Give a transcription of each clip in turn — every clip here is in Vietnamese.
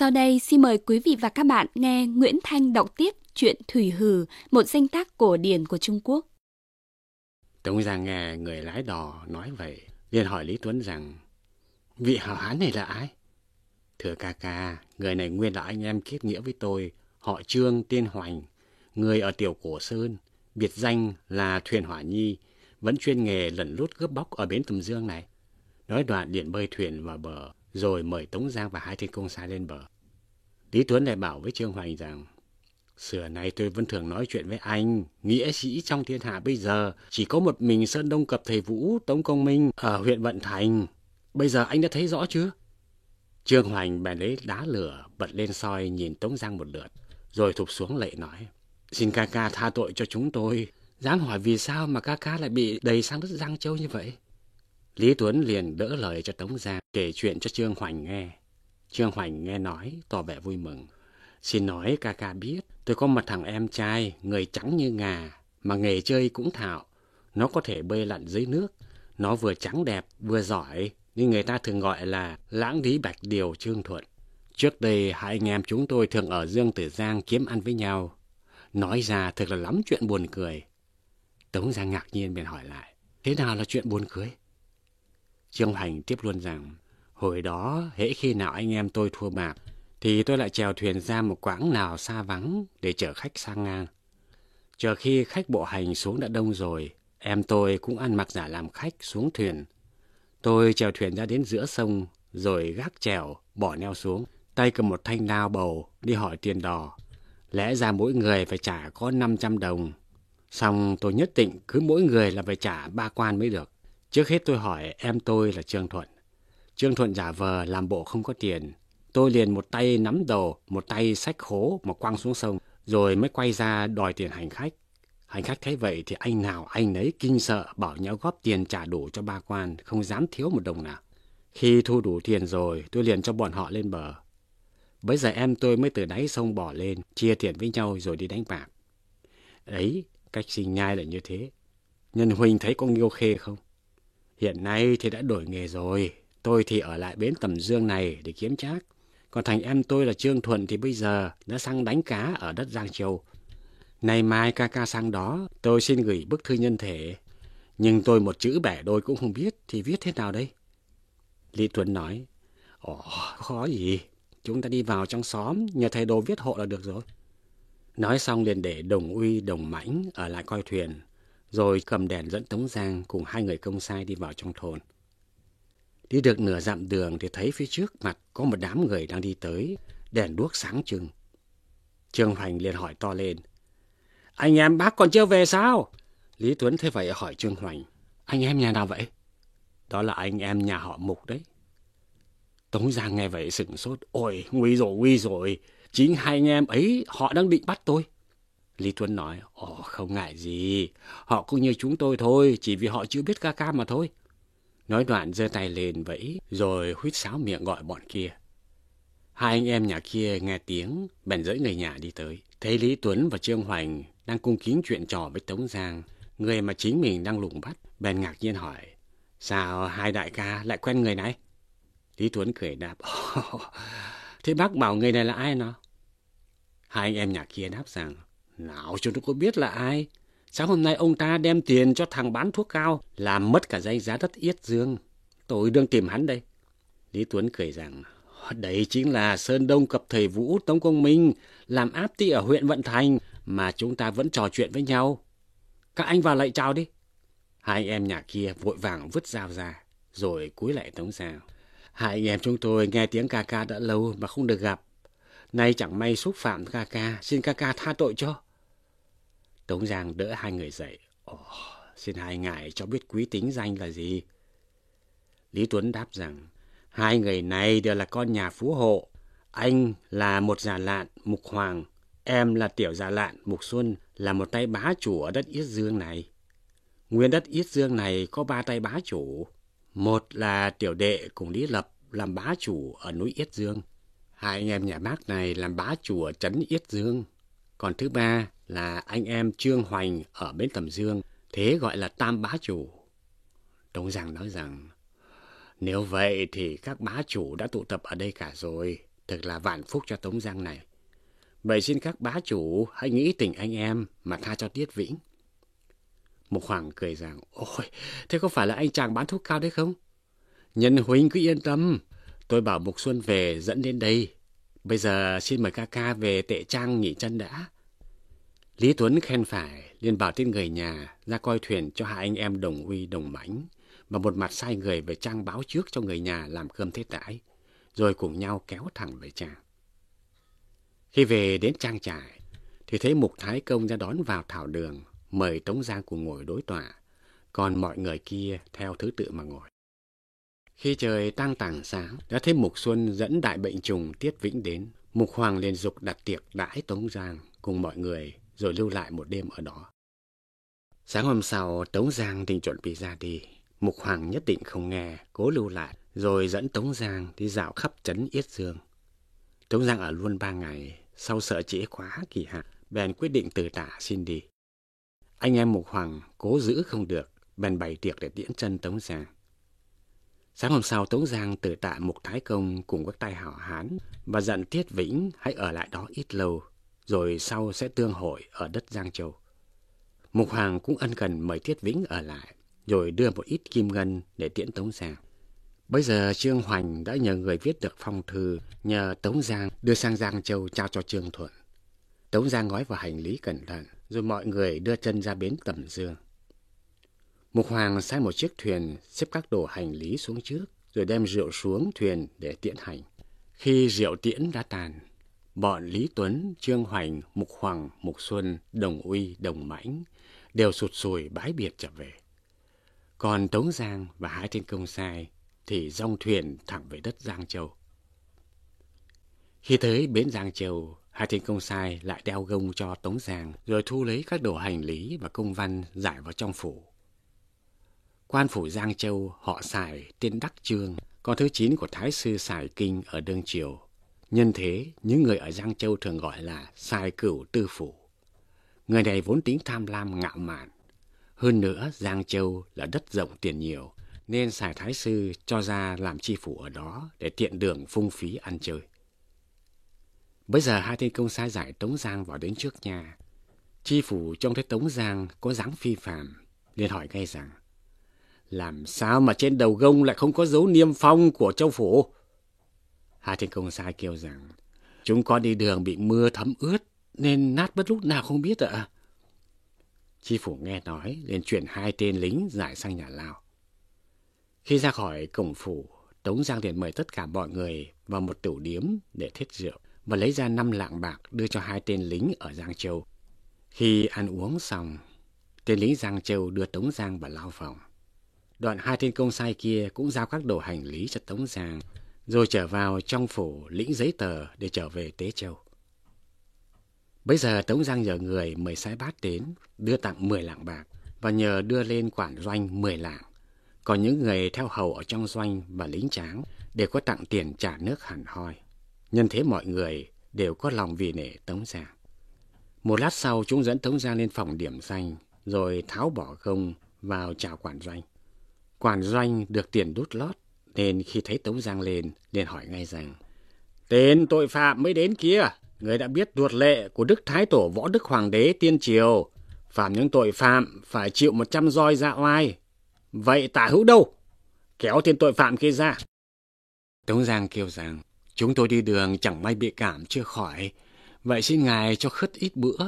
Sau đây xin mời quý vị và các bạn nghe Nguyễn Thanh đọc tiếp truyện Thủy Hử, một danh tác cổ điển của Trung Quốc. Tống Giang nghe người lái đò nói vậy, liền hỏi Lý Tuấn rằng: vị hảo hán này là ai? Thưa ca ca, người này nguyên là anh em kết nghĩa với tôi, họ Trương tên Hoành, người ở Tiểu Cổ Sơn, biệt danh là Thuyền Hỏa Nhi, vẫn chuyên nghề lẩn lút cướp bóc ở bến Tầm Dương này. Nói đoạn liền bơi thuyền vào bờ, rồi mời Tống Giang và hai tên công sai lên bờ. Lý Tuấn lại bảo với Trương Hoành rằng: xưa nay tôi vẫn thường nói chuyện với anh, nghĩa sĩ trong thiên hạ bây giờ chỉ có một mình Sơn Đông Cập Thầy Vũ, Tống Công Minh ở huyện Vận Thành. Bây giờ anh đã thấy rõ chưa? Trương Hoành bèn lấy đá lửa bật lên soi nhìn Tống Giang một lượt, rồi thụp xuống lạy nói: xin ca ca tha tội cho chúng tôi. Dám hỏi vì sao mà ca ca lại bị đầy sang đất Giang Châu như vậy? Lý Tuấn liền đỡ lời cho Tống Giang kể chuyện cho Trương Hoành nghe. Trương Hoành nghe nói tỏ vẻ vui mừng: xin nói ca ca biết, tôi có một thằng em trai, người trắng như ngà, mà nghề chơi cũng thạo. Nó có thể bơi lặn dưới nước. Nó vừa trắng đẹp, vừa giỏi, nên người ta thường gọi là Lãng Lý Bạch Điều Trương Thuận. Trước đây hai anh em chúng tôi thường ở Dương Tử Giang kiếm ăn với nhau. Nói ra thật là lắm chuyện buồn cười. Tống Giang ngạc nhiên bèn hỏi lại: thế nào là chuyện buồn cười? Trương Hoành tiếp luôn rằng: hồi đó hễ khi nào anh em tôi thua bạc thì tôi lại chèo thuyền ra một quãng nào xa vắng để chở khách sang ngang. Chờ khi khách bộ hành xuống đã đông rồi, em tôi cũng ăn mặc giả làm khách xuống thuyền. Tôi chèo thuyền ra đến giữa sông, rồi gác chèo, bỏ neo xuống, tay cầm một thanh đao bầu đi hỏi tiền đò. Lẽ ra mỗi người phải trả có 500 đồng. Xong tôi nhất định cứ mỗi người là phải trả 3 quan mới được. Trước hết tôi hỏi em tôi là Trương Thuận. Trương Thuận giả vờ làm bộ không có tiền. Tôi liền một tay nắm đầu, một tay xách khố mà quăng xuống sông, rồi mới quay ra đòi tiền hành khách. Hành khách thấy vậy thì anh nào anh nấy kinh sợ, bảo nhau góp tiền trả đủ cho 3 quan, không dám thiếu một đồng nào. Khi thu đủ tiền rồi, tôi liền cho bọn họ lên bờ. Bây giờ em tôi mới từ đáy sông bỏ lên, chia tiền với nhau rồi đi đánh bạc. Ấy, cách sinh nhai là như thế. Nhân huynh thấy có Nghiêu Khê không? Hiện nay thì đã đổi nghề rồi. Tôi thì ở lại bến Tầm Dương này để kiếm trác. Còn thằng em tôi là Trương Thuận thì bây giờ đã sang đánh cá ở đất Giang Châu. Nay mai ca ca sang đó, tôi xin gửi bức thư nhân thể. Nhưng tôi một chữ bẻ đôi cũng không biết, thì viết thế nào đây? Lý Tuấn nói: ồ, khó gì. Chúng ta đi vào trong xóm, nhờ thầy đồ viết hộ là được rồi. Nói xong liền để Đồng Uy, Đồng Mãnh ở lại coi thuyền, rồi cầm đèn dẫn Tống Giang cùng hai người công sai đi vào trong thôn. Đi được nửa dặm đường thì thấy phía trước mặt có một đám người đang đi tới, đèn đuốc sáng trưng. Trương Hoành liền hỏi to lên: anh em bác còn chưa về sao? Lý Tuấn thấy vậy hỏi Trương Hoành: anh em nhà nào vậy? Đó là anh em nhà họ Mục đấy. Tống Giang nghe vậy sửng sốt: ôi, nguy rồi, chính hai anh em ấy họ đang định bắt tôi. Lý Tuấn nói: ồ, không ngại gì, họ cũng như chúng tôi thôi, chỉ vì họ chưa biết ca ca mà thôi. Nói đoạn giơ tay lên vẫy, rồi huýt sáo miệng gọi bọn kia. Hai anh em nhà kia nghe tiếng, bèn dẫn người nhà đi tới. Thấy Lý Tuấn và Trương Hoành đang cung kính chuyện trò với Tống Giang, người mà chính mình đang lùng bắt, bèn ngạc nhiên hỏi: sao hai đại ca lại quen người này? Lý Tuấn cười đáp: thế bác bảo người này là ai nào? Hai anh em nhà kia đáp rằng: nào chúng tôi có biết là ai. Sáng hôm nay ông ta đem tiền cho thằng bán thuốc cao, làm mất cả danh giá đất Yết Dương. Tôi đang tìm hắn đây. Lý Tuấn cười rằng: đấy chính là Sơn Đông Cập Thầy Vũ, Tống Công Minh, làm áp ty ở huyện Vận Thành, mà chúng ta vẫn trò chuyện với nhau. Các anh vào lại chào đi. Hai anh em nhà kia vội vàng vứt dao ra, rồi cúi lại Tống Giang: hai anh em chúng tôi nghe tiếng ca ca đã lâu mà không được gặp. Nay chẳng may xúc phạm ca ca, xin ca ca tha tội cho. Tống Giang đỡ hai người dậy: ồ, xin hai ngài cho biết quý tính danh là gì? Lý Tuấn đáp rằng: hai người này đều là con nhà phú hộ. Anh là một già lạn Mục Hoàng, em là tiểu già lạn Mục Xuân, là một tay bá chủ ở đất Yết Dương này. Nguyên đất Yết Dương này có 3 tay bá chủ. Một là tiểu đệ cùng Lý Lập làm bá chủ ở núi Yết Dương. Hai anh em nhà bác này làm bá chủ ở trấn Yết Dương. Còn thứ ba là anh em Trương Hoành ở bến Tầm Dương, thế gọi là tam bá chủ. Tống Giang nói rằng: nếu vậy thì các bá chủ đã tụ tập ở đây cả rồi. Thật là vạn phúc cho Tống Giang này. Vậy xin các bá chủ hãy nghĩ tình anh em mà tha cho Tiết Vĩnh. Mục Hoàng cười rằng, ôi, thế có phải là anh chàng bán thuốc cao đấy không? Nhân huynh cứ yên tâm, tôi bảo Mục Xuân về dẫn đến đây. Bây giờ xin mời ca ca về Tệ Trang nghỉ chân đã. Lý Tuấn khen phải, liền bảo tên người nhà ra coi thuyền cho hai anh em Đồng Uy, Đồng Mãnh, và một mặt sai người về Trang báo trước cho người nhà làm cơm thế đãi, rồi cùng nhau kéo thẳng về Trang. Khi về đến trang trại, thì thấy Mục Thái Công ra đón vào thảo đường, mời Tống Giang cùng ngồi đối tọa, còn mọi người kia theo thứ tự mà ngồi. Khi trời tang tảng sáng, đã thấy Mục Xuân dẫn đại bệnh trùng Tiết Vĩnh đến. Mục Hoàng liền giục đặt tiệc đãi Tống Giang cùng mọi người, rồi lưu lại một đêm ở đó. Sáng hôm sau, Tống Giang định chuẩn bị ra đi. Mục Hoàng nhất định không nghe, cố lưu lại, rồi dẫn Tống Giang đi dạo khắp trấn Yết Dương. Tống Giang ở luôn 3 ngày, sau sợ trễ quá kỳ hạn, bèn quyết định từ tả xin đi. Anh em Mục Hoàng cố giữ không được, bèn bày tiệc để tiễn chân Tống Giang. Sáng hôm sau, Tống Giang từ tạ Mục Thái Công cùng các tay hảo hán và dặn Tiết Vĩnh hãy ở lại đó ít lâu, rồi sau sẽ tương hội ở đất Giang Châu. Mục Hoàng cũng ân cần mời Tiết Vĩnh ở lại, rồi đưa một ít kim ngân để tiễn Tống Giang. Bây giờ Trương Hoành đã nhờ người viết được phong thư, nhờ Tống Giang đưa sang Giang Châu trao cho Trương Thuận. Tống Giang gói vào hành lý cẩn thận, rồi mọi người đưa chân ra bến Tầm Dương. Mục Hoàng sai một chiếc thuyền xếp các đồ hành lý xuống trước, rồi đem rượu xuống thuyền để tiễn hành. Khi rượu tiễn đã tàn, bọn Lý Tuấn, Trương Hoành, Mục Hoàng, Mục Xuân, Đồng Uy, Đồng Mãnh đều sụt sùi bái biệt trở về. Còn Tống Giang và hai tên công sai thì dong thuyền thẳng về đất Giang Châu. Khi tới bến Giang Châu, hai tên công sai lại đeo gông cho Tống Giang, rồi thu lấy các đồ hành lý và công văn giải vào trong phủ. Quan phủ Giang Châu họ Sài tên Đắc Trương, con thứ 9 của Thái sư Sài Kinh ở đương triều. Nhân thế, những người ở Giang Châu thường gọi là Sài Cửu Tư Phủ. Người này vốn tính tham lam ngạo mạn. Hơn nữa, Giang Châu là đất rộng tiền nhiều, nên Sài Thái sư cho ra làm chi phủ ở đó để tiện đường phung phí ăn chơi. Bây giờ hai tên công sai giải Tống Giang vào đến trước nhà. Chi phủ trông thấy Tống Giang có dáng phi phàm, liền hỏi ngay rằng: làm sao mà trên đầu gông lại không có dấu niêm phong của châu phủ? Hai tên công sai kêu rằng: chúng con đi đường bị mưa thấm ướt nên nát bất lúc nào không biết ạ. Chi phủ nghe nói liền chuyển hai tên lính giải sang nhà lao. Khi ra khỏi cổng phủ, Tống Giang liền mời tất cả mọi người vào một tửu điếm để thiết rượu và lấy ra 5 lạng bạc đưa cho hai tên lính ở Giang Châu. Khi ăn uống xong, tên lính Giang Châu đưa Tống Giang vào lao phòng. Đoạn hai tên công sai kia cũng giao các đồ hành lý cho Tống Giang, rồi trở vào trong phủ lĩnh giấy tờ để trở về Tế Châu. Bây giờ Tống Giang nhờ người mời Sái Bát đến, đưa tặng 10 lạng bạc và nhờ đưa lên quản doanh 10 lạng. Còn những người theo hầu ở trong doanh và lính tráng đều có tặng tiền trả nước hẳn hoi. Nhân thế mọi người đều có lòng vì nể Tống Giang. Một lát sau chúng dẫn Tống Giang lên phòng điểm danh, rồi tháo bỏ gông vào chào quản doanh. Quản doanh được tiền đút lót, nên khi thấy Tống Giang lên, liền hỏi ngay rằng: tên tội phạm mới đến kia, người đã biết luật lệ của Đức Thái Tổ Võ Đức Hoàng đế tiên triều, phạm những tội phạm phải chịu 100 roi dạ oai. Vậy tả hữu đâu? Kéo tên tội phạm kia ra. Tống Giang kêu rằng: chúng tôi đi đường chẳng may bị cảm chưa khỏi, vậy xin ngài cho khất ít bữa.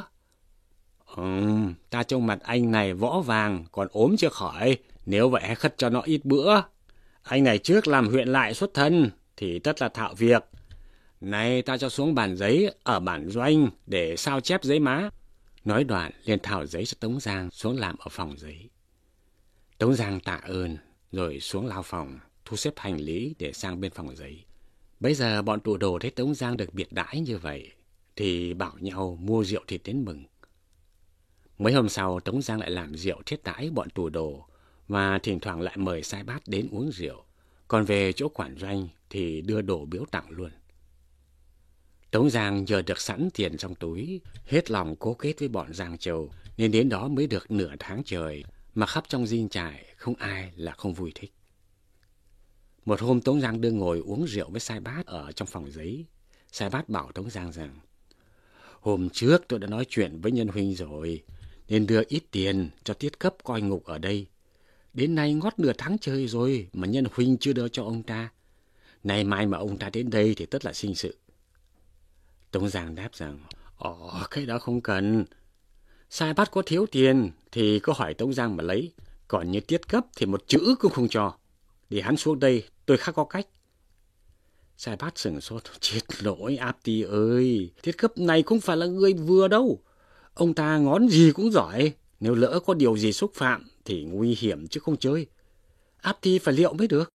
Ta trông mặt anh này võ vàng, còn ốm chưa khỏi, nếu vậy hãy khất cho nó ít bữa. Anh này trước làm huyện lại xuất thân thì tất là thạo việc. Này ta cho xuống bản giấy ở bản doanh để sao chép giấy má. Nói đoạn liền thảo giấy cho Tống Giang xuống làm ở phòng giấy. Tống Giang tạ ơn rồi xuống lao phòng thu xếp hành lý để sang bên phòng giấy. Bây giờ bọn tù đồ thấy Tống Giang được biệt đãi như vậy thì bảo nhau mua rượu thịt đến mừng. Mấy hôm sau Tống Giang lại làm rượu thiết đãi bọn tù đồ và thỉnh thoảng lại mời Sai Bát đến uống rượu. Còn về chỗ quản doanh thì đưa đồ biếu tặng luôn. Tống Giang nhờ được sẵn tiền trong túi, hết lòng cố kết với bọn Giang Châu, nên đến đó mới được nửa tháng trời, mà khắp trong dinh trại không ai là không vui thích. Một hôm Tống Giang đưa ngồi uống rượu với Sai Bát ở trong phòng giấy, Sai Bát bảo Tống Giang rằng, hôm trước tôi đã nói chuyện với Nhân huynh rồi, nên đưa ít tiền cho Tiết Cấp coi ngục ở đây. Đến nay ngót nửa tháng trời rồi mà Nhân huynh chưa đưa cho ông ta. Nay mai mà ông ta đến đây thì tất là sinh sự. Tống Giang đáp rằng, cái đó không cần. Sai Bát có thiếu tiền thì có hỏi Tống Giang mà lấy. Còn như Tiết Cấp thì một chữ cũng không cho. Để hắn xuống đây, tôi khắc có cách. Sai Bát sửng sốt, chết lỗi Áp Ti ơi, Tiết Cấp này không phải là người vừa đâu. Ông ta ngón gì cũng giỏi, nếu lỡ có điều gì xúc phạm thì nguy hiểm chứ không chơi. Áp Ti phải liệu mới được.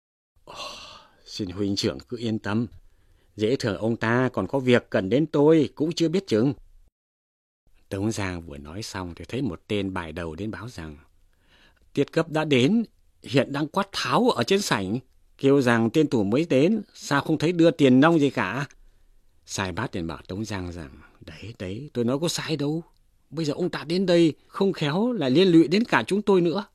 Xin huynh trưởng cứ yên tâm, dễ thường ông ta còn có việc cần đến tôi cũng chưa biết chừng. Tống Giang vừa nói xong thì thấy một tên bài đầu đến báo rằng, Tiết Cấp đã đến, hiện đang quát tháo ở trên sảnh, kêu rằng tên tù mới đến, sao không thấy đưa tiền nong gì cả. Sai Bát liền bảo Tống Giang rằng, đấy, tôi nói có sai đâu. Bây giờ ông ta đến đây, không khéo lại liên lụy đến cả chúng tôi nữa.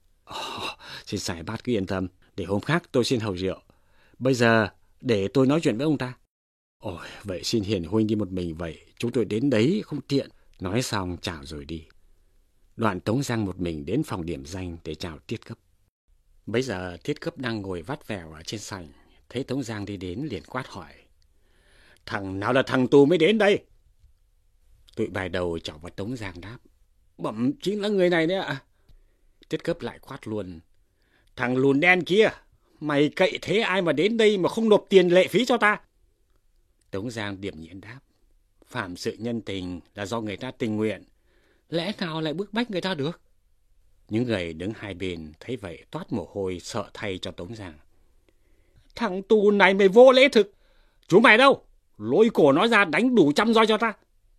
Xin Sai Bát cứ yên tâm, để hôm khác tôi xin hầu rượu. Bây giờ để tôi nói chuyện với ông ta. Vậy xin hiền huynh đi một mình vậy, chúng tôi đến đấy không tiện. Nói xong chào rồi đi. Đoạn Tống Giang một mình đến phòng điểm danh để chào Tiết Cấp. Bấy giờ Tiết Cấp đang ngồi vắt vẻo ở trên sảnh, thấy Tống Giang đi đến liền quát hỏi, thằng nào là thằng tù mới đến đây? Tụi bài đầu chọc vào Tống Giang đáp, bẩm chính là người này đấy ạ. Tiết Cấp lại quát luôn, thằng lùn đen kia, mày cậy thế ai mà đến đây mà không nộp tiền lệ phí cho ta? Tống Giang điềm nhiên đáp, phạm sự nhân tình là do người ta tình nguyện, lẽ nào lại bức bách người ta được? Những người đứng hai bên thấy vậy toát mồ hôi sợ thay cho Tống Giang. Thằng tù này mày vô lễ thực, chú mày đâu? Lôi cổ nó ra đánh đủ 100 roi cho ta.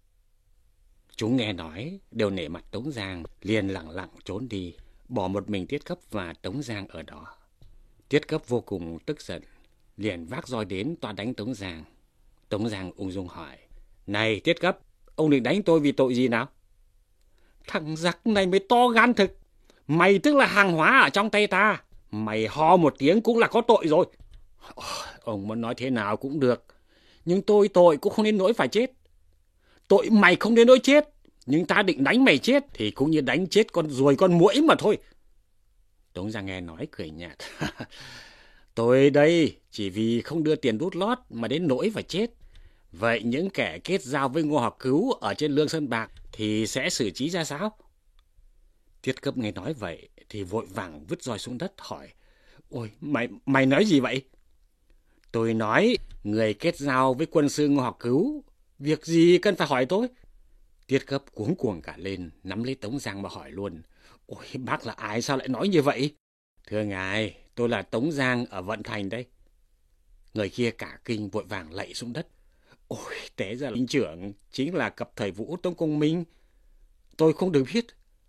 Chúng nghe nói đều nể mặt Tống Giang, liền lặng lặng trốn đi, bỏ một mình Tiết Cấp và Tống Giang ở đó. Tiết Cấp vô cùng tức giận, liền vác roi đến toa đánh Tống Giang. Tống Giang ung dung hỏi, này Tiết Cấp, ông định đánh tôi vì tội gì nào? Thằng giặc này mới to gan thực, mày tức là hàng hóa ở trong tay ta, mày ho một tiếng cũng là có tội rồi. Ông muốn nói thế nào cũng được, nhưng tôi tội cũng không đến nỗi phải chết. Tội mày không đến nỗi chết, nhưng ta định đánh mày chết thì cũng như đánh chết con ruồi con muỗi mà thôi. Tống Giang nghe nói cười nhạt. Tôi đây chỉ vì không đưa tiền đút lót mà đến nỗi phải chết. Vậy những kẻ kết giao với Ngô Học Cứu ở trên Lương Sơn Bạc thì sẽ xử trí ra sao? Tiết Cấp nghe nói vậy thì vội vàng vứt roi xuống đất hỏi, ôi mày nói gì vậy? Tôi nói người kết giao với quân sư Ngô Học Cứu, việc gì cần phải hỏi tôi? Tiết Cấp cuống cuồng cả lên, nắm lấy Tống Giang mà hỏi luôn, ôi bác là ai sao lại nói như vậy? Thưa ngài, tôi là Tống Giang ở Vận Thành đây. Người kia cả kinh vội vàng lạy xuống đất. Ôi, té ra là huynh trưởng chính là cặp thầy Vũ Tống Công Minh. Tôi không được biết.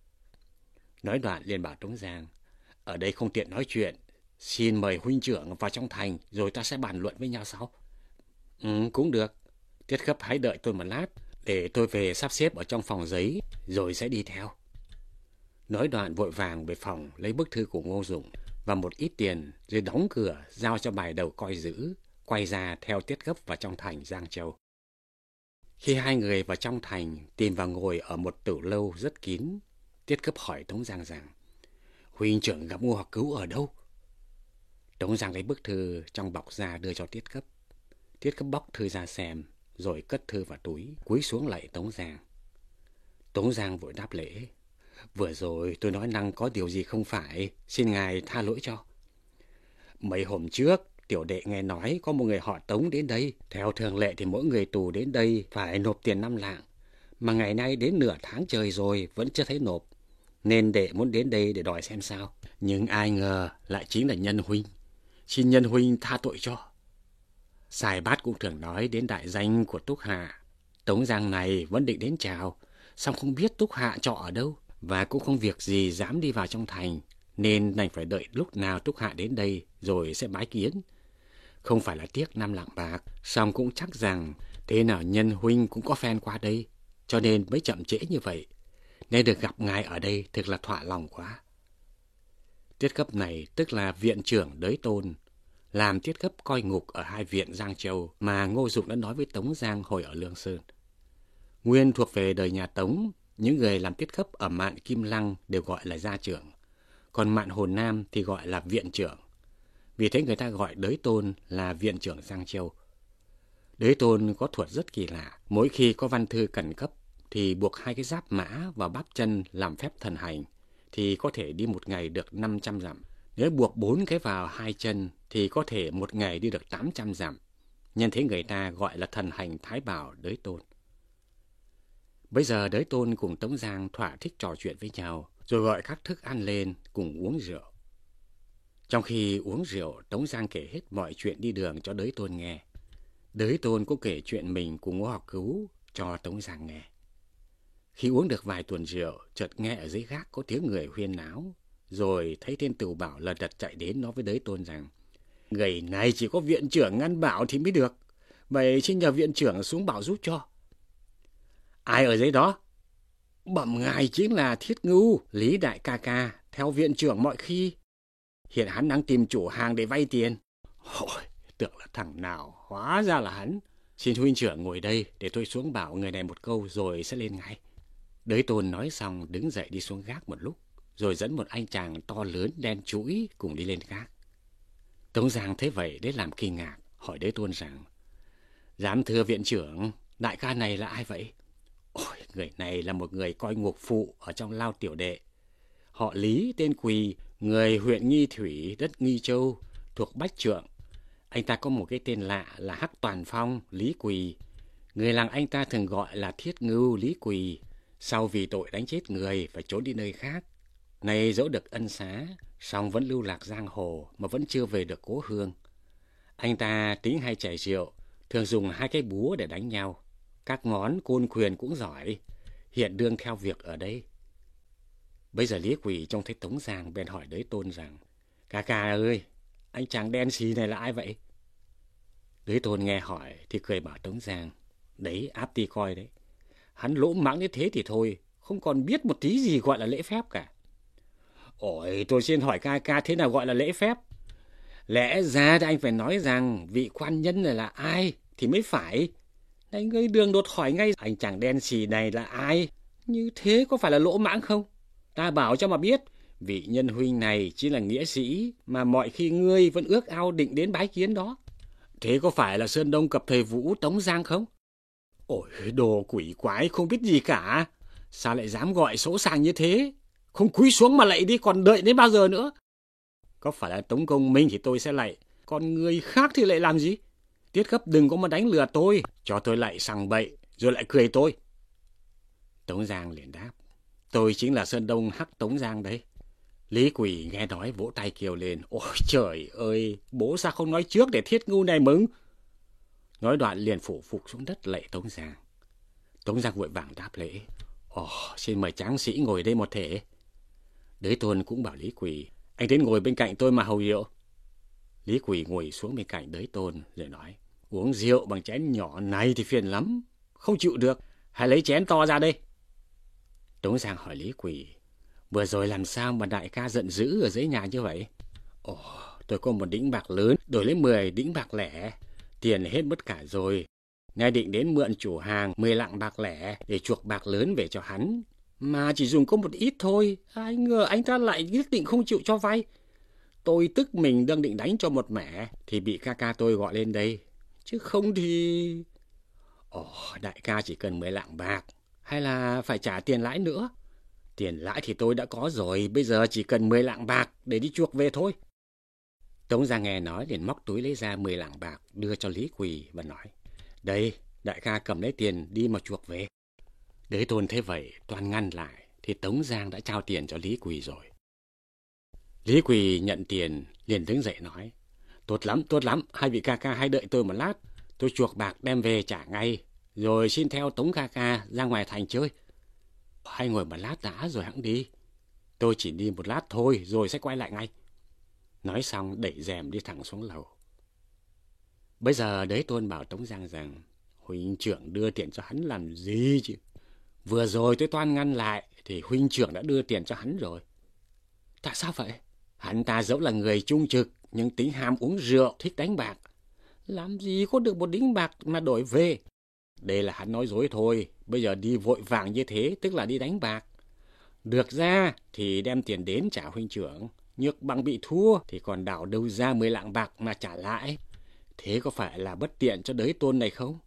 Nói đoạn liền bảo Tống Giang, ở đây không tiện nói chuyện, xin mời huynh trưởng vào trong thành rồi ta sẽ bàn luận với nhau sau. Cũng được. Tiết Cấp hãy đợi tôi một lát để tôi về sắp xếp ở trong phòng giấy rồi sẽ đi theo. Nói đoạn vội vàng về phòng lấy bức thư của Ngô Dụng và một ít tiền rồi đóng cửa giao cho bài đầu coi giữ, quay ra theo Tiết Cấp vào trong thành Giang Châu. Khi hai người vào trong thành tìm vào ngồi ở một tử lâu rất kín, Tiết Cấp hỏi Tống Giang rằng, huynh trưởng gặp Ngô Học Cứu ở đâu? Tống Giang lấy bức thư trong bọc ra đưa cho Tiết Cấp. Tiết Cấp bóc thư ra xem rồi cất thư vào túi, cúi xuống lạy Tống Giang. Tống Giang vội đáp lễ, vừa rồi tôi nói năng có điều gì không phải, xin ngài tha lỗi cho. Mấy hôm trước tiểu đệ nghe nói có một người họ Tống đến đây, theo thường lệ thì mỗi người tù đến đây phải nộp tiền 5 lạng, mà ngày nay đến nửa tháng trời rồi vẫn chưa thấy nộp, nên đệ muốn đến đây để đòi xem sao. Nhưng ai ngờ lại chính là Nhân huynh, xin Nhân huynh tha tội cho. Sai Bát cũng thường nói đến đại danh của Túc Hạ. Tống Giang này vẫn định đến chào, song không biết Túc Hạ trọ ở đâu và cũng không việc gì dám đi vào trong thành, nên đành phải đợi lúc nào Túc Hạ đến đây rồi sẽ bái kiến. Không phải là tiếc 5 lạng bạc, song cũng chắc rằng thế nào Nhân huynh cũng có phen qua đây, cho nên mới chậm trễ như vậy. Nên được gặp ngài ở đây thực là thỏa lòng quá. Tiết Cấp này tức là viện trưởng Đới Tôn, làm tiết gấp coi ngục ở hai viện Giang Châu mà Ngô Dụng đã nói với Tống Giang hồi ở Lương Sơn. Nguyên thuộc về đời nhà Tống, những người làm tiết gấp ở Mạn Kim Lăng đều gọi là gia trưởng, còn Mạn Hồ Nam thì gọi là viện trưởng. Vì thế người ta gọi Đới Tôn là viện trưởng Giang Châu. Đới Tôn có thuật rất kỳ lạ, mỗi khi có văn thư cần cấp thì buộc hai cái giáp mã vào bắp chân làm phép thần hành, thì có thể đi một ngày được 500 dặm. Nếu buộc 4 cái vào hai chân thì có thể một ngày đi được 800 dặm. Nhân thế người ta gọi là thần hành Thái Bảo Đới Tôn. Bây giờ Đới Tôn cùng Tống Giang thỏa thích trò chuyện với nhau, rồi gọi các thức ăn lên cùng uống rượu. Trong khi uống rượu, Tống Giang kể hết mọi chuyện đi đường cho Đới Tôn nghe. Đới Tôn cũng kể chuyện mình cùng Ngô Học Cứu cho Tống Giang nghe. Khi uống được vài tuần rượu, chợt nghe ở dưới gác có tiếng người huyên náo, rồi thấy tên Tửu Bảo lật đật chạy đến nói với Đới Tôn rằng: "Người này chỉ có viện trưởng ngăn bảo thì mới được, vậy xin nhờ viện trưởng xuống bảo giúp cho." "Ai ở dưới đó?" "Bẩm ngài chính là Thiết Ngưu, Lý đại ca ca, theo viện trưởng mọi khi. Hiện hắn đang tìm chủ hàng để vay tiền." "Ôi, tưởng là thằng nào, hóa ra là hắn. Xin huynh trưởng ngồi đây để tôi xuống bảo người này một câu rồi sẽ lên ngay." Đới Tôn nói xong đứng dậy đi xuống gác một lúc, rồi dẫn một anh chàng to lớn đen trũi cùng đi lên gác. Tống Giang thấy vậy đến làm kinh ngạc, hỏi Đới Tôn rằng: "Dám thưa viện trưởng, đại ca này là ai vậy?" "Ôi, người này là một người coi ngục phụ ở trong Lao Tiểu Đệ. Họ Lý, tên Quỳ, người huyện Nghi Thủy, đất Nghi Châu, thuộc Bách Trượng. Anh ta có một cái tên lạ là Hắc Toàn Phong, Lý Quỳ. Người làng anh ta thường gọi là Thiết Ngưu, Lý Quỳ. Sau vì tội đánh chết người phải trốn đi nơi khác. Nay dẫu được ân xá, song vẫn lưu lạc giang hồ mà vẫn chưa về được cố hương. Anh ta tính hay chảy rượu, thường dùng hai cái búa để đánh nhau. Các ngón côn quyền cũng giỏi, hiện đương theo việc ở đây." Bây giờ Lý Quỳ trông thấy Tống Giang bèn hỏi Đới Tôn rằng: "Ca ca ơi, anh chàng đen xì này là ai vậy?" Đới Tôn nghe hỏi thì cười bảo Tống Giang: "Đấy, áp ti coi đấy. Hắn lỗ mãng như thế thì thôi, không còn biết một tí gì gọi là lễ phép cả." "Ôi, tôi xin hỏi ca ca thế nào gọi là lễ phép? Lẽ ra thì anh phải nói rằng vị quan nhân này là ai thì mới phải. Anh ngươi đường đột hỏi ngay anh chàng đen xì này là ai. Như thế có phải là lỗ mãng không? Ta bảo cho mà biết, vị nhân huynh này chỉ là nghĩa sĩ mà mọi khi ngươi vẫn ước ao định đến bái kiến đó. Thế có phải là Sơn Đông cập thầy Vũ Tống Giang không?" "Ôi, đồ quỷ quái không biết gì cả. Sao lại dám gọi xấu sàng như thế? Không cúi xuống mà lạy đi, còn đợi đến bao giờ nữa? Có phải là Tống Công Minh thì tôi sẽ lạy, còn người khác thì lại làm gì? Tiết Gấp đừng có mà đánh lừa tôi, cho tôi lạy sằng bậy, rồi lại cười tôi." Tống Giang liền đáp: "Tôi chính là Sơn Đông Hắc Tống Giang đấy." Lý Quỳ nghe nói vỗ tay kêu lên: "Ôi trời ơi, bố sao không nói trước để Thiết Ngưu này mừng?" Nói đoạn liền phủ phục xuống đất lạy Tống Giang. Tống Giang vội vàng đáp lễ: "Ồ, xin mời tráng sĩ ngồi đây một thể." Đới Tôn cũng bảo Lý Quỳ: "Anh đến ngồi bên cạnh tôi mà hầu rượu." Lý Quỳ ngồi xuống bên cạnh Đới Tôn rồi nói: "Uống rượu bằng chén nhỏ này thì phiền lắm, không chịu được, hãy lấy chén to ra đây." Tống Giang hỏi Lý Quỳ: "Vừa rồi làm sao mà đại ca giận dữ ở dưới nhà như vậy?" "Ồ, tôi có một đĩnh bạc lớn đổi lấy 10 đĩnh bạc lẻ, tiền hết mất cả rồi. Nay định đến mượn chủ hàng 10 lạng bạc lẻ để chuộc bạc lớn về cho hắn, mà chỉ dùng có một ít thôi, ai ngờ anh ta lại nhất định không chịu cho vay. Tôi tức mình đang định đánh cho một mẻ thì bị ca ca tôi gọi lên đây, chứ không thì..." "Ồ, đại ca chỉ cần 10 lạng bạc, hay là phải trả tiền lãi nữa?" "Tiền lãi thì tôi đã có rồi, bây giờ chỉ cần 10 lạng bạc để đi chuộc về thôi." Tống Giang nghe nói liền móc túi lấy ra 10 lạng bạc đưa cho Lý Quỳ và nói: "Đây, đại ca cầm lấy tiền đi mà chuộc về." Đới Tôn thấy vậy toan ngăn lại thì Tống Giang đã trao tiền cho Lý Quỳ rồi. Lý Quỳ nhận tiền liền đứng dậy nói: tốt lắm, hai vị ca ca hãy đợi tôi một lát, tôi chuộc bạc đem về trả ngay, rồi xin theo Tống ca ca ra ngoài thành chơi." "Hai ngồi một lát đã rồi hẵng đi, tôi chỉ đi một lát thôi rồi sẽ quay lại ngay." Nói xong đẩy rèm đi thẳng xuống lầu. Bây giờ Đới Tôn bảo Tống Giang rằng: "Huynh trưởng đưa tiền cho hắn làm gì chứ? Vừa rồi tôi toan ngăn lại thì huynh trưởng đã đưa tiền cho hắn rồi." "Tại sao vậy?" "Hắn ta dẫu là người trung trực nhưng tính ham uống rượu, thích đánh bạc. Làm gì có được một đĩnh bạc mà đổi về. Đây là hắn nói dối thôi, bây giờ đi vội vàng như thế tức là đi đánh bạc. Được ra thì đem tiền đến trả huynh trưởng, nhược bằng bị thua thì còn đảo đâu ra 10 lạng bạc mà trả lại. Thế có phải là bất tiện cho đới tôn này không?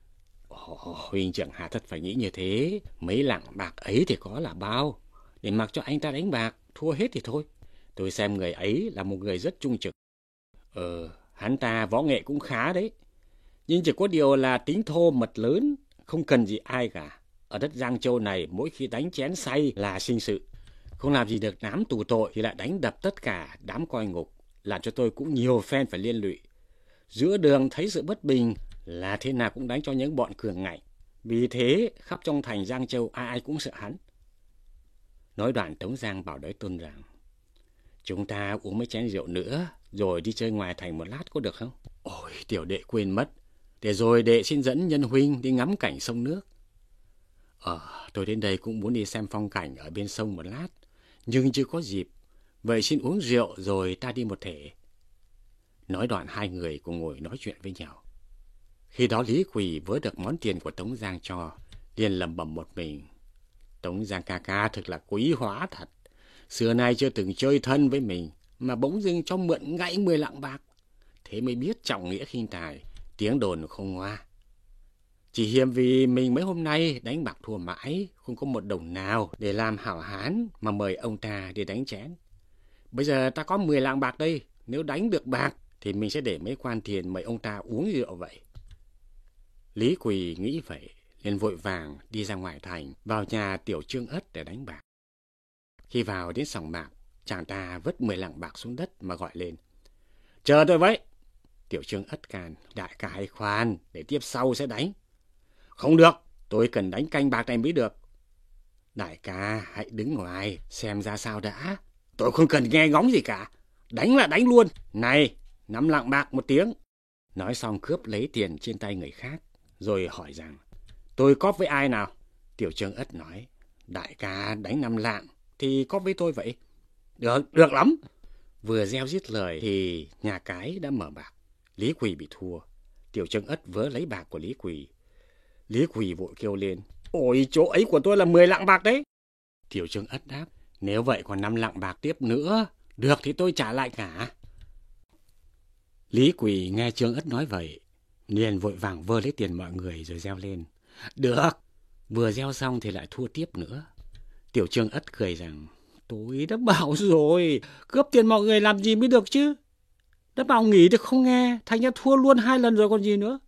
Huynh trưởng hà tất phải nghĩ như thế, mấy lạng bạc ấy thì có là bao, để mặc cho anh ta đánh bạc, thua hết thì thôi. Tôi xem người ấy là một người rất trung trực. Hắn ta võ nghệ cũng khá đấy, nhưng chỉ có điều là tính thô mật lớn, không cần gì ai cả. Ở đất Giang Châu này mỗi khi đánh chén say là sinh sự, không làm gì được đám tù tội thì lại đánh đập tất cả đám coi ngục, làm cho tôi cũng nhiều phen phải liên lụy. Giữa đường thấy sự bất bình là thế nào cũng đánh cho những bọn cường ngạnh. Vì thế khắp trong thành Giang Châu ai ai cũng sợ hắn. Nói đoạn Tống Giang bảo đới tôn rằng: chúng ta uống mấy chén rượu nữa rồi đi chơi ngoài thành một lát có được không? Ôi, tiểu đệ quên mất, để rồi đệ xin dẫn nhân huynh đi ngắm cảnh sông nước. Tôi đến đây cũng muốn đi xem phong cảnh ở bên sông một lát, nhưng chưa có dịp. Vậy xin uống rượu rồi ta đi một thể. Nói đoạn hai người cùng ngồi nói chuyện với nhau. Khi đó Lý Quỳ vớ được món tiền của Tống Giang cho, liền lẩm bẩm một mình: Tống Giang ca ca thực là quý hóa thật. Xưa nay chưa từng chơi thân với mình, mà bỗng dưng cho mượn ngay 10 lạng bạc. Thế mới biết trọng nghĩa khinh tài, tiếng đồn không ngoa. Chỉ hiềm vì mình mấy hôm nay đánh bạc thua mãi, không có một đồng nào để làm hảo hán mà mời ông ta đi đánh chén. Bây giờ ta có 10 lạng bạc đây, nếu đánh được bạc thì mình sẽ để mấy quan tiền mời ông ta uống rượu vậy. Lý Quỳ nghĩ vậy, liền vội vàng đi ra ngoài thành, vào nhà Tiểu Trương Ất để đánh bạc. Khi vào đến sòng bạc, chàng ta vứt 10 lạng bạc xuống đất mà gọi lên: Chờ tôi với. Tiểu Trương Ất càn: Đại ca hãy khoan, để tiếp sau sẽ đánh. Không được, tôi cần đánh canh bạc này mới được. Đại ca hãy đứng ngoài xem ra sao đã. Tôi không cần nghe ngóng gì cả, đánh là đánh luôn. Này, 5 lạng bạc một tiếng. Nói xong cướp lấy tiền trên tay người khác, rồi hỏi rằng: Tôi cóp với ai nào? Tiểu Trương Ất nói: Đại ca đánh 5 lạng thì cóp với tôi vậy. Được lắm. Vừa reo dứt lời thì nhà cái đã mở bạc. Lý Quỳ bị thua. Tiểu Trương Ất vớ lấy bạc của Lý Quỳ. Lý Quỳ vội kêu lên: Ôi, chỗ ấy của tôi là 10 lạng bạc đấy. Tiểu Trương Ất đáp: Nếu vậy còn 5 lạng bạc tiếp nữa, được thì tôi trả lại cả. Lý Quỳ nghe Trương Ất nói vậy, liền vội vàng vơ lấy tiền mọi người rồi reo lên: Được. Vừa reo xong thì lại thua tiếp nữa. Tiểu Trương Ất cười rằng: Tôi đã bảo rồi, cướp tiền mọi người làm gì mới được chứ. Đã bảo nghỉ thì không nghe, thành ra thua luôn 2 lần rồi còn gì nữa.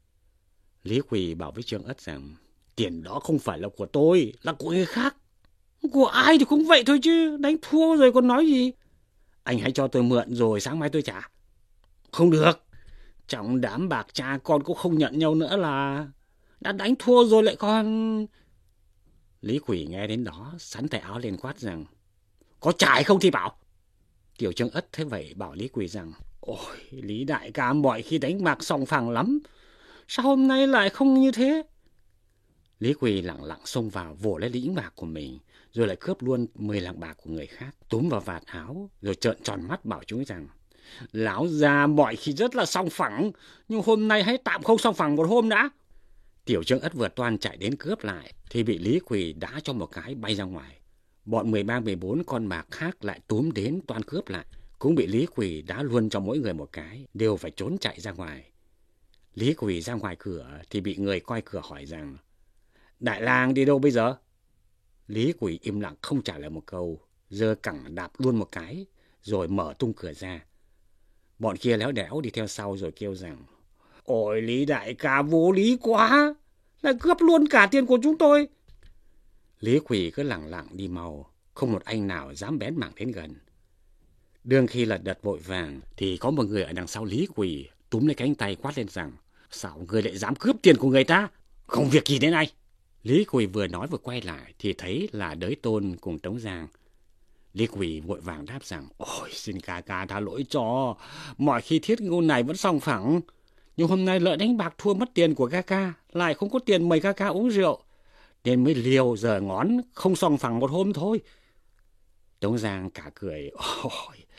Lý Quỳ bảo với Trương Ất rằng: Tiền đó không phải là của tôi, là của người khác. Của ai thì cũng vậy thôi chứ, đánh thua rồi còn nói gì. Anh hãy cho tôi mượn rồi sáng mai tôi trả. Không được, trong đám bạc cha con cũng không nhận nhau nữa là đã đánh thua rồi lại còn... Lý Quỳ nghe đến đó sắn tay áo lên quát rằng: Có trả không thì bảo. Tiểu Trương Ất thế vậy bảo Lý Quỳ rằng: Ôi, Lý đại ca mọi khi đánh bạc sòng phẳng lắm, sao hôm nay lại không như thế? Lý Quỳ lẳng lặng xông vào vồ lấy lĩnh bạc của mình, rồi lại cướp luôn 10 lạng bạc của người khác, túm vào vạt áo, rồi trợn tròn mắt bảo chúng rằng: Lão già mọi khi rất là sòng phẳng, nhưng hôm nay hãy tạm không sòng phẳng một hôm đã. Tiểu Trương Ất vừa toan chạy đến cướp lại thì bị Lý Quỳ đá cho một cái bay ra ngoài. Bọn 13-14 con bạc khác lại túm đến toan cướp lại, cũng bị Lý Quỳ đá luôn cho mỗi người một cái, đều phải trốn chạy ra ngoài. Lý Quỳ ra ngoài cửa thì bị người coi cửa hỏi rằng: Đại lang đi đâu bây giờ? Lý Quỳ im lặng không trả lời một câu, giơ cẳng đạp luôn một cái, rồi mở tung cửa ra. Bọn kia léo đéo đi theo sau rồi kêu rằng: Ôi, Lý đại ca vô lý quá, lại cướp luôn cả tiền của chúng tôi. Lý Quỳ cứ lẳng lặng đi mau, không một anh nào dám bén mảng đến gần. Đương khi lật đật vội vàng thì có một người ở đằng sau Lý Quỳ túm lấy cánh tay quát lên rằng: Sao người lại dám cướp tiền của người ta? Không việc gì đến ai? Lý Quỳ vừa nói vừa quay lại thì thấy là Đới Tôn cùng Tống Giang. Lý Quỳ vội vàng đáp rằng: Ôi, xin ca ca tha lỗi cho, mọi khi thiết ngôn này vẫn sòng phẳng, nhưng hôm nay lợi đánh bạc thua mất tiền của ca ca, lại không có tiền mời ca ca uống rượu, nên mới liều giờ ngón không sòng phẳng một hôm thôi. Tống Giang cả cười: Ôi,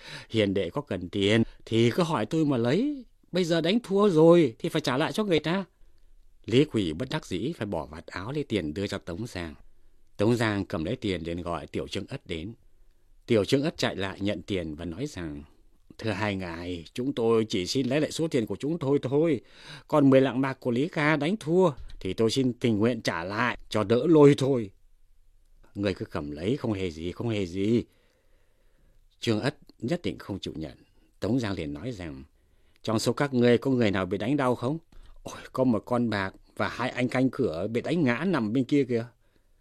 Hiền đệ có cần tiền thì cứ hỏi tôi mà lấy. Bây giờ đánh thua rồi thì phải trả lại cho người ta. Lý Quỳ bất đắc dĩ phải bỏ vạt áo lấy tiền đưa cho Tống Giang. Tống Giang cầm lấy tiền liền gọi Tiểu Trương Ất đến. Tiểu Trương Ất chạy lại nhận tiền và nói rằng: thưa hai ngài, chúng tôi chỉ xin lấy lại số tiền của chúng tôi thôi. Còn 10 lạng bạc của Lý ca đánh thua thì tôi xin tình nguyện trả lại cho đỡ lôi thôi. Người cứ cầm lấy, không hề gì. Trương Ất nhất định không chịu nhận. Tống Giang liền nói rằng: trong số các ngươi có người nào bị đánh đau không? Ôi, có một con bạc và 2 anh canh cửa bị đánh ngã nằm bên kia kìa.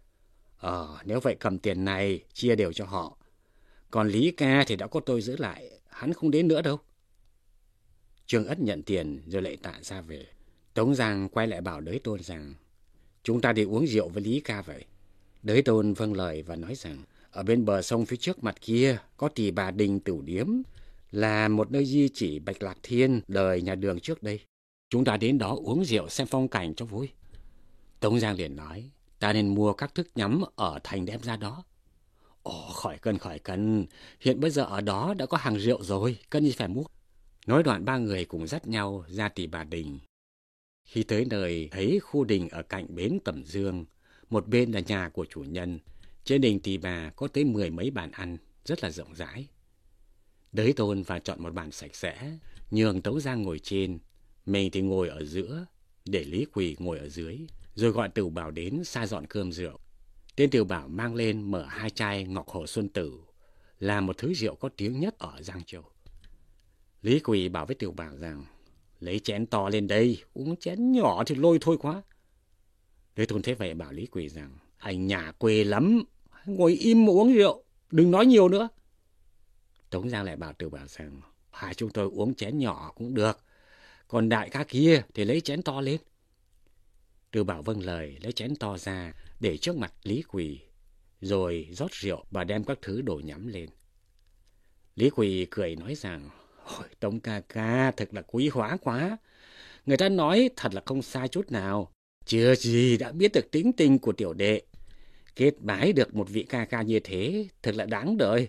Nếu vậy cầm tiền này chia đều cho họ. Còn Lý ca thì đã có tôi giữ lại, hắn không đến nữa đâu. Trương Ất nhận tiền rồi lại tạ ra về. Tống Giang quay lại bảo Đới Tôn rằng: chúng ta đi uống rượu với Lý ca vậy. Đới Tôn vâng lời và nói rằng: ở bên bờ sông phía trước mặt kia có Tỳ Bà Đình Tửu Điếm, là một nơi di chỉ Bạch Lạc Thiên đời nhà Đường trước đây. Chúng ta đến đó uống rượu xem phong cảnh cho vui. Tống Giang liền nói: ta nên mua các thức nhắm ở thành đem ra đó. Khỏi cần. Hiện bây giờ ở đó đã có hàng rượu rồi, cần gì phải mua. Nói đoạn ba người cùng dắt nhau ra Tỳ Bà Đình. Khi tới nơi thấy khu đình ở cạnh bến Tẩm Dương, một bên là nhà của chủ nhân. Trên đình Tỳ Bà có tới 10 mấy bàn ăn, rất là rộng rãi. Đới Tôn và chọn một bàn sạch sẽ, nhường Tống Giang ngồi trên, mình thì ngồi ở giữa, để Lý Quỳ ngồi ở dưới, rồi gọi Tửu Bảo đến sa dọn cơm rượu. Tên Tửu Bảo mang lên mở 2 chai Ngọc Hồ Xuân Tử, là một thứ rượu có tiếng nhất ở Giang Châu. Lý Quỳ bảo với Tửu Bảo rằng: lấy chén to lên đây, uống chén nhỏ thì lôi thôi quá. Đới Tôn thế vậy bảo Lý Quỳ rằng: anh nhà quê lắm, ngồi im mà uống rượu, đừng nói nhiều nữa. Tống Giang lại bảo Tửu Bảo rằng: hai chúng tôi uống chén nhỏ cũng được, còn đại ca kia thì lấy chén to lên. Tửu Bảo vâng lời, lấy chén to ra để trước mặt Lý Quỳ, rồi rót rượu và đem các thứ đồ nhắm lên. Lý Quỳ cười nói rằng: ôi, Tống ca ca thật là quý hóa quá. Người ta nói thật là không sai chút nào. Chưa gì đã biết được tính tình của tiểu đệ. Kết bái được một vị ca ca như thế thật là đáng đợi.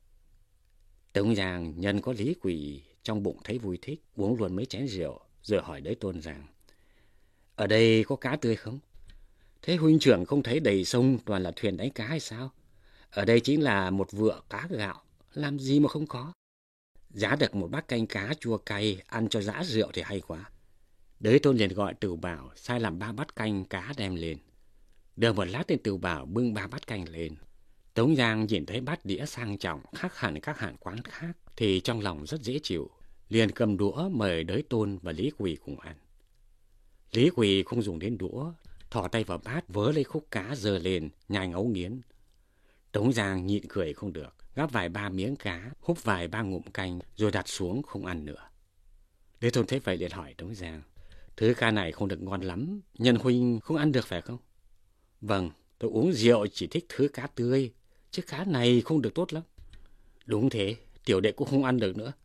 Tống Giang nhân có Lý Quỳ trong bụng thấy vui thích, uống luôn mấy chén rượu, rồi hỏi Đới Tôn rằng: ở đây có cá tươi không? Thế huynh trưởng không thấy đầy sông toàn là thuyền đánh cá hay sao? Ở đây chính là một vựa cá gạo, làm gì mà không có. Giá được một bát canh cá chua cay, ăn cho dã rượu thì hay quá. Đới Tôn liền gọi Tửu Bảo sai làm 3 bát canh cá đem lên. Được một lát tên Tửu Bảo bưng 3 bát canh lên. Tống Giang nhìn thấy bát đĩa sang trọng khác hẳn các hạng quán khác thì trong lòng rất dễ chịu, liền cầm đũa mời Đới Tôn và Lý Quỳ cùng ăn. Lý Quỳ không dùng đến đũa, thò tay vào bát vớ lấy khúc cá giơ lên, nhai ngấu nghiến. Tống Giang nhịn cười không được, gắp vài 3 miếng cá, húp vài 3 ngụm canh rồi đặt xuống không ăn nữa. Đới Tôn thấy vậy liền hỏi Tống Giang: thứ cá này không được ngon lắm, nhân huynh không ăn được phải không? Vâng, tôi uống rượu chỉ thích thứ cá tươi, chứ cá này không được tốt lắm. Đúng thế, tiểu đệ cũng không ăn được nữa.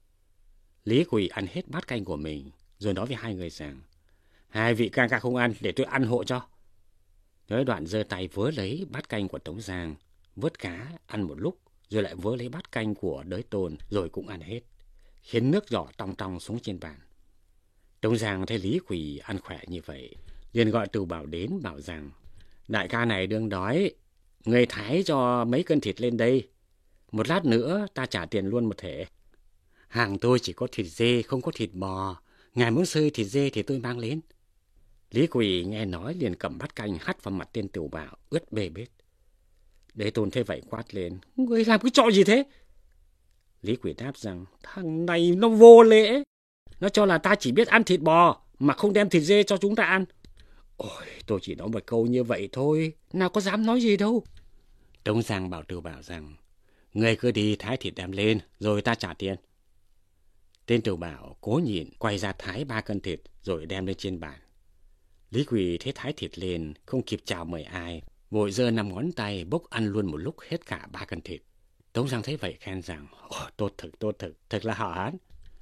Lý Quỳ ăn hết bát canh của mình, rồi nói với hai người rằng: hai vị ca ca không ăn, để tôi ăn hộ cho. Nói đoạn giơ tay vớ lấy bát canh của Tống Giang, vớt cá ăn một lúc, rồi lại vớ lấy bát canh của Đới Tôn, rồi cũng ăn hết, khiến nước giỏ tong tong xuống trên bàn. Tống Giang thấy Lý Quỳ ăn khỏe như vậy, liền gọi Tửu Bảo đến bảo rằng: đại ca này đương đói, người thái cho mấy cân thịt lên đây. Một lát nữa ta trả tiền luôn một thể. Hàng tôi chỉ có thịt dê, không có thịt bò. Ngài muốn xơi thịt dê thì tôi mang lên. Lý Quỳ nghe nói liền cầm bát canh hắt vào mặt tên Tửu Bảo, ướt bê bết. Đới Tôn thế vậy quát lên: người làm cái trò gì thế? Lý Quỳ đáp rằng: thằng này nó vô lễ. Nó cho là ta chỉ biết ăn thịt bò mà không đem thịt dê cho chúng ta ăn. Ôi, tôi chỉ nói một câu như vậy thôi, nào có dám nói gì đâu. Tống Giang bảo Tửu Bảo rằng: người cứ đi thái thịt đem lên, rồi ta trả tiền. Tên Tửu Bảo cố nhịn quay ra thái 3 cân thịt rồi đem lên trên bàn. Lý Quỳ thấy thái thịt lên, không kịp chào mời ai, vội giơ 5 ngón tay bốc ăn luôn một lúc hết cả 3 cân thịt. Tống Giang thấy vậy khen rằng: tốt thực, thật là hảo hán.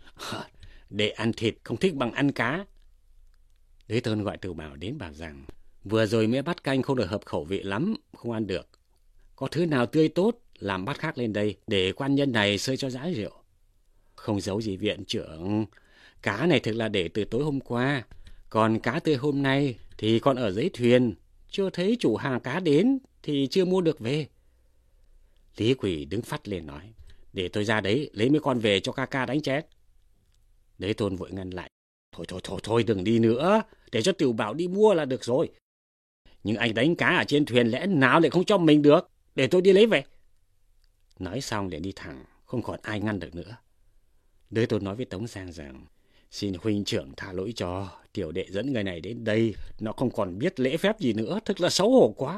Để ăn thịt không thích bằng ăn cá. Đới Tôn gọi Tửu Bảo đến bảo rằng: vừa rồi mấy bát canh không được hợp khẩu vị lắm, không ăn được. Có thứ nào tươi tốt làm bát khác lên đây để quan nhân này sơi cho giá rượu. Không giấu gì viện trưởng, cá này thực là để từ tối hôm qua, còn cá tươi hôm nay thì còn ở dưới thuyền, chưa thấy chủ hàng cá đến thì chưa mua được về. Lý Quỳ đứng phắt lên nói, để tôi ra đấy lấy mấy con về cho ca ca đánh chén. Đế Tôn vội ngăn lại, thôi đừng đi nữa, để cho Tiểu Bảo đi mua là được rồi. Nhưng anh đánh cá ở trên thuyền lẽ nào lại không cho mình được, để tôi đi lấy về. Nói xong để đi thẳng, không còn ai ngăn được nữa. Đế Tôn nói với Tống Giang rằng, xin huynh trưởng tha lỗi cho, tiểu đệ dẫn người này đến đây, nó không còn biết lễ phép gì nữa, thật là xấu hổ quá.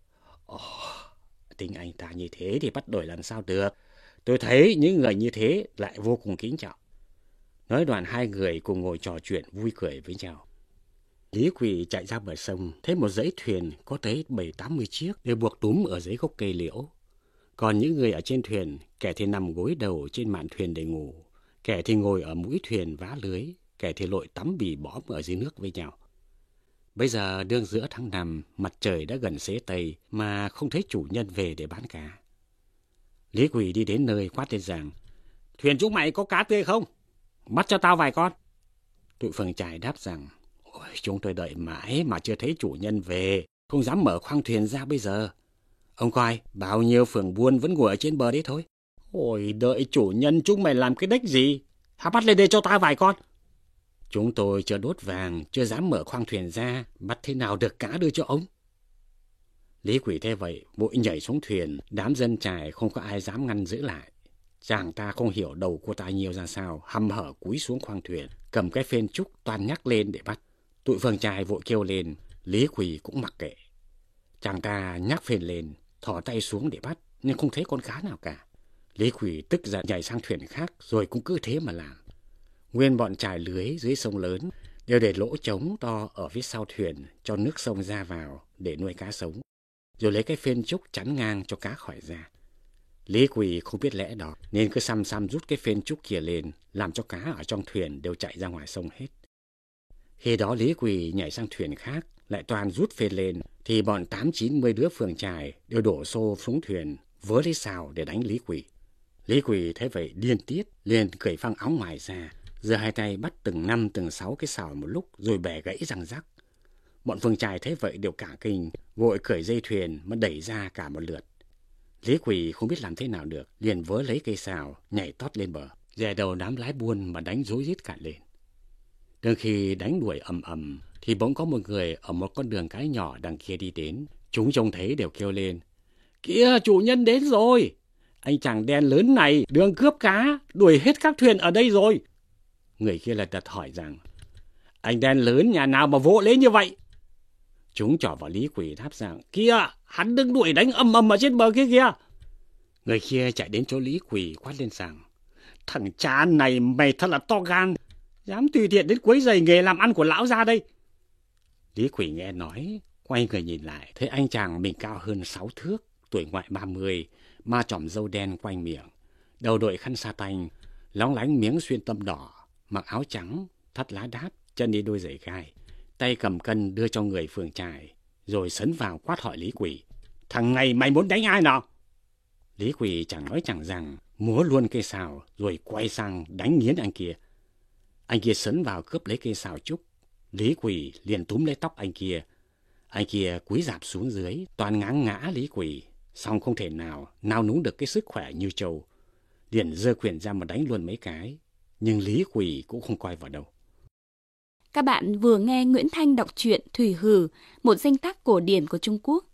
Tính anh ta như thế thì bắt đổi làm sao được. Tôi thấy những người như thế lại vô cùng kính trọng. Nói đoạn hai người cùng ngồi trò chuyện vui cười với nhau. Lý Quỳ chạy ra bờ sông, thấy một dãy thuyền có tới 70-80 chiếc đều buộc túm ở dưới gốc cây liễu. Còn những người ở trên thuyền, kẻ thì nằm gối đầu trên mạn thuyền để ngủ, kẻ thì ngồi ở mũi thuyền vá lưới, kẻ thì lội tắm bì bõm ở dưới nước với nhau. Bây giờ đương giữa tháng 5, mặt trời đã gần xế tây mà không thấy chủ nhân về để bán cá. Lý Quỳ đi đến nơi quát lên rằng, thuyền chúng mày có cá tươi không? Bắt cho tao vài con. Tụi Phường Chài đáp rằng, ôi, chúng tôi đợi mãi mà chưa thấy chủ nhân về, không dám mở khoang thuyền ra bây giờ. Ông coi, bao nhiêu phường buôn vẫn ngồi ở trên bờ đấy thôi. Ôi, đợi chủ nhân chúng mày làm cái đếch gì? Hãy bắt lên đây cho ta vài con. Chúng tôi chưa đốt vàng, chưa dám mở khoang thuyền ra, bắt thế nào được cá đưa cho ông? Lý Quỳ thế vậy, vội nhảy xuống thuyền, đám dân Chài không có ai dám ngăn giữ lại. Chàng ta không hiểu đầu cô ta nhiều ra sao, hăm hở cúi xuống khoang thuyền, cầm cái phên trúc toan nhắc lên để bắt. Tụi Phường Chài vội kêu lên, Lý Quỳ cũng mặc kệ. Chàng ta nhắc phên lên, thò tay xuống để bắt, nhưng không thấy con cá nào cả. Lý Quỳ tức giận nhảy sang thuyền khác, rồi cũng cứ thế mà làm. Nguyên bọn Chài lưới dưới sông lớn đều để lỗ trống to ở phía sau thuyền cho nước sông ra vào để nuôi cá sống, rồi lấy cái phên trúc chắn ngang cho cá khỏi ra. Lý Quỳ không biết lẽ đó nên cứ xăm rút cái phên trúc kia lên, làm cho cá ở trong thuyền đều chạy ra ngoài sông hết. Khi đó Lý Quỳ nhảy sang thuyền khác, lại toàn rút phên lên, thì bọn 80-90 đứa Phường Chài đều đổ xô xuống thuyền, vớ lấy sào để đánh Lý Quỳ. Lý Quỳ thấy vậy điên tiết, liền cởi phăng áo ngoài ra, giơ hai tay bắt từng 5 từng 6 cái sào một lúc rồi bẻ gãy răng rắc. Bọn Phường Chài thấy vậy đều cả kinh, vội cởi dây thuyền mà đẩy ra cả một lượt. Lý Quỳ không biết làm thế nào được, liền vớ lấy cây sào, nhảy tót lên bờ, dè đầu đám lái buôn mà đánh rối rít cả lên. Đương khi đánh đuổi ầm thì bỗng có một người ở một con đường cái nhỏ đằng kia đi đến. Chúng trông thấy đều kêu lên, kìa, chủ nhân đến rồi! Anh chàng đen lớn này đường cướp cá, đuổi hết các thuyền ở đây rồi. Người kia lật đật hỏi rằng, anh đen lớn nhà nào mà vỗ lên như vậy? Chúng trỏ vào Lý Quỳ đáp rằng, kìa, hắn đứng đuổi đánh ầm ở trên bờ kia kìa. Người kia chạy đến chỗ Lý Quỳ quát lên rằng, thằng cha này mày thật là to gan, dám tùy tiện đến quấy rầy nghề làm ăn của lão gia đây. Lý Quỳ nghe nói, quay người nhìn lại, thấy anh chàng mình cao hơn 6 thước, tuổi ngoại 30, ma chòm râu đen quanh miệng, đầu đội khăn sa tanh, lóng lánh miếng xuyên tâm đỏ, mặc áo trắng, thắt lá đáp, chân đi đôi giày gai, tay cầm cân đưa cho người Phường Chài, rồi sấn vào quát hỏi Lý Quỳ, thằng này mày muốn đánh ai nào? Lý Quỳ chẳng nói chẳng rằng, múa luôn cây sào, rồi quay sang đánh nghiến anh kia. Anh kia sấn vào cướp lấy cây sào trúc. Lý Quỳ liền túm lấy tóc anh kia. Anh kia cúi rạp xuống dưới, toàn ngáng ngã Lý Quỳ, song không thể nào núng được cái sức khỏe như trâu. Liền giơ quyền ra mà đánh luôn mấy cái, nhưng Lý Quỳ cũng không coi vào đâu. Các bạn vừa nghe Nguyễn Thanh đọc truyện Thủy Hử, một danh tác cổ điển của Trung Quốc.